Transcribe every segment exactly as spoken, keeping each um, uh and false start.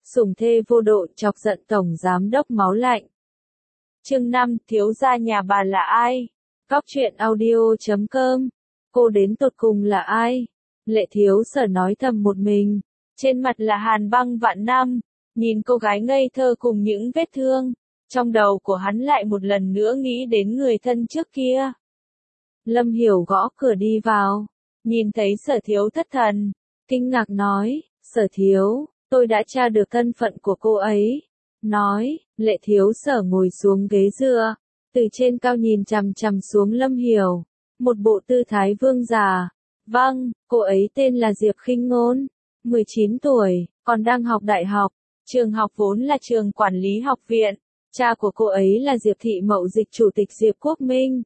sủng thê vô độ chọc giận tổng giám đốc máu lạnh. Chương năm, thiếu gia nhà bà là ai? Góc truyện audio chấm com. Cô đến tột cùng là ai? Lệ Thiếu Sở nói thầm một mình, trên mặt là hàn băng vạn năm, nhìn cô gái ngây thơ cùng những vết thương, trong đầu của hắn lại một lần nữa nghĩ đến người thân trước kia. Lâm Hiểu gõ cửa đi vào, nhìn thấy Sở Thiếu thất thần, kinh ngạc nói, Sở Thiếu, tôi đã tra được thân phận của cô ấy. Nói, Lệ Thiếu Sở ngồi xuống ghế dựa, từ trên cao nhìn chằm chằm xuống Lâm Hiểu, một bộ tư thái vương giả. Vâng, cô ấy tên là Diệp Khinh Ngôn, mười chín tuổi, còn đang học đại học, trường học vốn là trường quản lý học viện, cha của cô ấy là Diệp Thị Mậu Dịch chủ tịch Diệp Quốc Minh.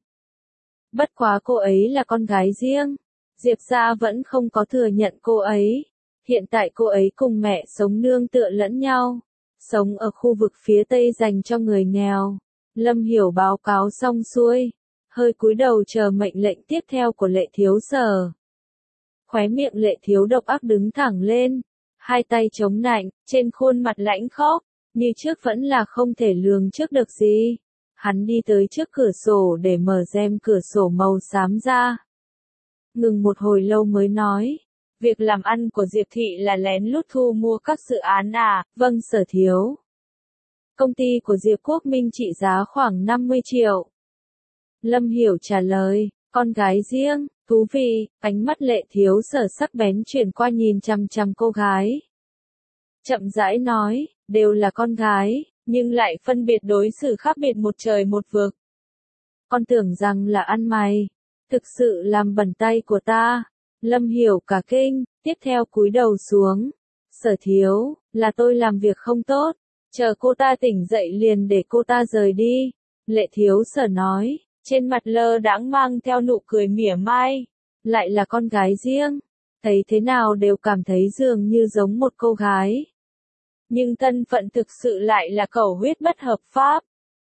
Bất quá cô ấy là con gái riêng, Diệp gia vẫn không có thừa nhận cô ấy, hiện tại cô ấy cùng mẹ sống nương tựa lẫn nhau, sống ở khu vực phía Tây dành cho người nghèo. Lâm Hiểu báo cáo xong xuôi, hơi cúi đầu chờ mệnh lệnh tiếp theo của Lệ Thiếu Sở. Khóe miệng Lệ Thiếu độc ác đứng thẳng lên, hai tay chống nạnh, trên khuôn mặt lãnh khốc, như trước vẫn là không thể lường trước được gì. Hắn đi tới trước cửa sổ để mở rèm cửa sổ màu xám ra. Ngừng một hồi lâu mới nói, việc làm ăn của Diệp Thị là lén lút thu mua các dự án à? Vâng Sở Thiếu. Công ty của Diệp Quốc Minh trị giá khoảng năm mươi triệu. Lâm Hiểu trả lời, con gái riêng, thú vị, ánh mắt Lệ Thiếu Sở sắc bén chuyển qua nhìn chằm chằm cô gái. Chậm rãi nói, đều là con gái, nhưng lại phân biệt đối xử khác biệt một trời một vực. Con tưởng rằng là ăn mày, thực sự làm bẩn tay của ta. Lâm Hiểu cả kinh, tiếp theo cúi đầu xuống. Sở Thiếu, là tôi làm việc không tốt, chờ cô ta tỉnh dậy liền để cô ta rời đi. Lệ Thiếu Sở nói, trên mặt lơ đãng mang theo nụ cười mỉa mai, lại là con gái riêng, thấy thế nào đều cảm thấy dường như giống một cô gái. Nhưng thân phận thực sự lại là cẩu huyết bất hợp pháp.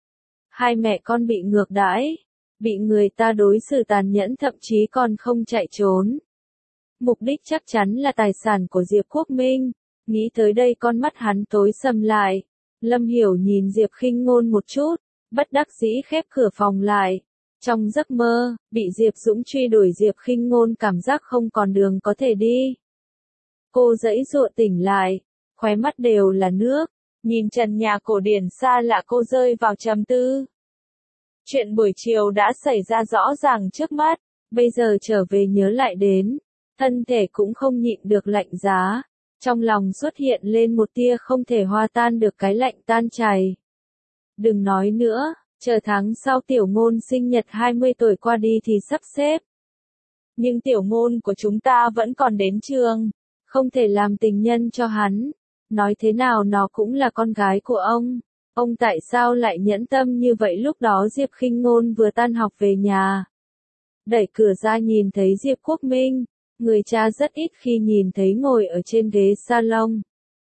Hai mẹ con bị ngược đãi, bị người ta đối xử tàn nhẫn thậm chí còn không chạy trốn. Mục đích chắc chắn là tài sản của Diệp Quốc Minh, nghĩ tới đây con mắt hắn tối sầm lại. Lâm Hiểu nhìn Diệp Khinh Ngôn một chút, bất đắc dĩ khép cửa phòng lại. Trong giấc mơ, bị Diệp Dũng truy đuổi Diệp Khinh Ngôn cảm giác không còn đường có thể đi. Cô giãy giụa tỉnh lại, khóe mắt đều là nước, nhìn trần nhà cổ điển xa lạ cô rơi vào trầm tư. Chuyện buổi chiều đã xảy ra rõ ràng trước mắt, bây giờ trở về nhớ lại đến, thân thể cũng không nhịn được lạnh giá, trong lòng xuất hiện lên một tia không thể hòa tan được cái lạnh tan chảy. Đừng nói nữa, chờ tháng sau Tiểu Ngôn sinh nhật hai mươi tuổi qua đi thì sắp xếp. Nhưng Tiểu Ngôn của chúng ta vẫn còn đến trường, không thể làm tình nhân cho hắn. Nói thế nào nó cũng là con gái của ông. Ông tại sao lại nhẫn tâm như vậy? Lúc đó Diệp Khinh Ngôn vừa tan học về nhà, đẩy cửa ra nhìn thấy Diệp Quốc Minh, người cha rất ít khi nhìn thấy ngồi ở trên ghế salon.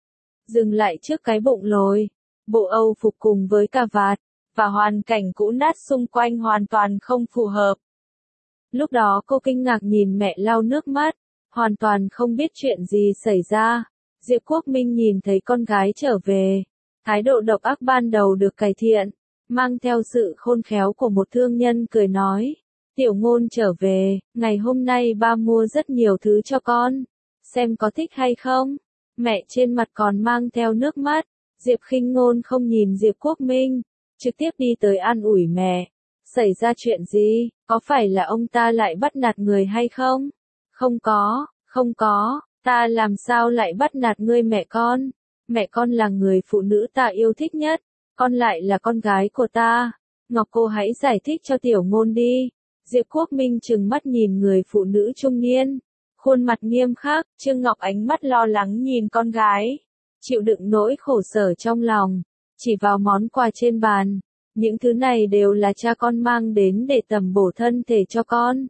Dừng lại trước cái bụng lồi, bộ Âu phục cùng với cà vạt, và hoàn cảnh cũ nát xung quanh hoàn toàn không phù hợp. Lúc đó cô kinh ngạc nhìn mẹ lau nước mắt, hoàn toàn không biết chuyện gì xảy ra. Diệp Quốc Minh nhìn thấy con gái trở về, thái độ độc ác ban đầu được cải thiện, mang theo sự khôn khéo của một thương nhân cười nói, Tiểu Ngôn trở về, ngày hôm nay ba mua rất nhiều thứ cho con, xem có thích hay không. Mẹ trên mặt còn mang theo nước mắt, Diệp Khinh Ngôn không nhìn Diệp Quốc Minh, trực tiếp đi tới an ủi mẹ. Xảy ra chuyện gì, có phải là ông ta lại bắt nạt người hay không? Không có, không có, ta làm sao lại bắt nạt ngươi mẹ con? Mẹ con là người phụ nữ ta yêu thích nhất, con lại là con gái của ta. Ngọc cô hãy giải thích cho Tiểu Ngôn đi. Diệp Quốc Minh trừng mắt nhìn người phụ nữ trung niên, khuôn mặt nghiêm khắc. Trương Ngọc ánh mắt lo lắng nhìn con gái, chịu đựng nỗi khổ sở trong lòng, chỉ vào món quà trên bàn. Những thứ này đều là cha con mang đến để tầm bổ thân thể cho con.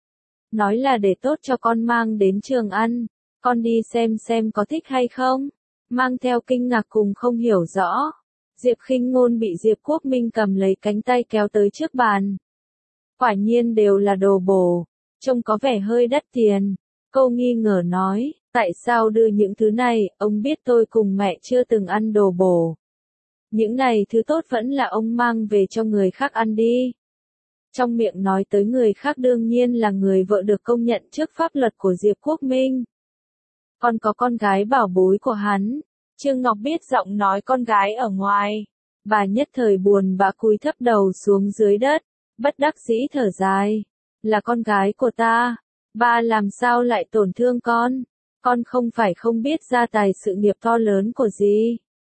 Nói là để tốt cho con mang đến trường ăn, con đi xem xem có thích hay không. Mang theo kinh ngạc cùng không hiểu rõ, Diệp Khinh Ngôn bị Diệp Quốc Minh cầm lấy cánh tay kéo tới trước bàn. Quả nhiên đều là đồ bổ, trông có vẻ hơi đắt tiền. Cô nghi ngờ nói, Tại sao đưa những thứ này, ông biết tôi cùng mẹ chưa từng ăn đồ bổ. Những này thứ tốt vẫn là ông mang về cho người khác ăn đi. Trong miệng nói tới người khác đương nhiên là người vợ được công nhận trước pháp luật của Diệp Quốc Minh. Còn có con gái bảo bối của hắn. Trương Ngọc biết giọng nói con gái ở ngoài. Bà nhất thời buồn bã cúi thấp đầu xuống dưới đất, bất đắc dĩ thở dài. Là con gái của ta, ba làm sao lại tổn thương con? Con không phải không biết gia tài sự nghiệp to lớn của gì.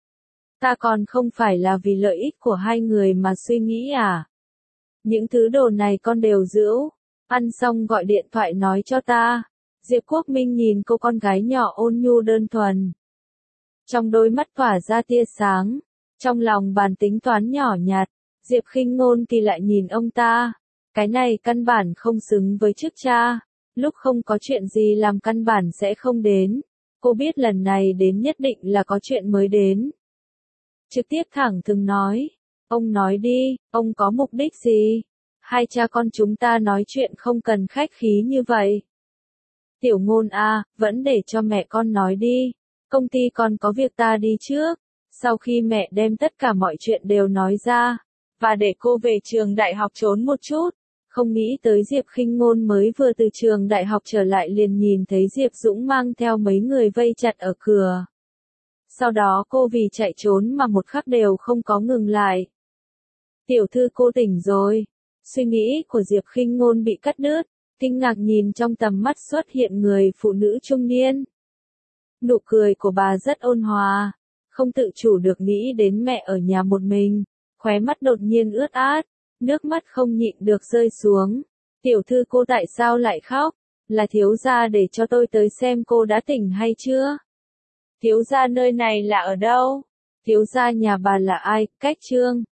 Ta còn không phải là vì lợi ích của hai người mà suy nghĩ à? Những thứ đồ này con đều giữ. Ăn xong gọi điện thoại nói cho ta. Diệp Quốc Minh nhìn cô con gái nhỏ ôn nhu đơn thuần. Trong đôi mắt tỏa ra tia sáng. Trong lòng bàn tính toán nhỏ nhặt. Diệp Khinh Ngôn thì lại nhìn ông ta. Cái này căn bản không xứng với chức cha. Lúc không có chuyện gì làm căn bản sẽ không đến. Cô biết lần này đến nhất định là có chuyện mới đến. Trực tiếp thẳng thừng nói. Ông nói đi, ông có mục đích gì? Hai cha con chúng ta nói chuyện không cần khách khí như vậy. Tiểu Ngôn à, vẫn để cho mẹ con nói đi. Công ty con có việc ta đi trước. Sau khi mẹ đem tất cả mọi chuyện đều nói ra, và để cô về trường đại học trốn một chút. Không nghĩ tới Diệp Khinh Ngôn mới vừa từ trường đại học trở lại liền nhìn thấy Diệp Dũng mang theo mấy người vây chặt ở cửa. Sau đó cô vì chạy trốn mà một khắc đều không có ngừng lại. Tiểu thư cô tỉnh rồi. Suy nghĩ của Diệp Khinh Ngôn bị cắt đứt, kinh ngạc nhìn trong tầm mắt xuất hiện người phụ nữ trung niên. Nụ cười của bà rất ôn hòa, không tự chủ được nghĩ đến mẹ ở nhà một mình, khóe mắt đột nhiên ướt át, nước mắt không nhịn được rơi xuống. Tiểu thư cô tại sao lại khóc? Là thiếu gia để cho tôi tới xem cô đã tỉnh hay chưa? Thiếu gia nơi này là ở đâu? Thiếu gia nhà bà là ai? Cách Trương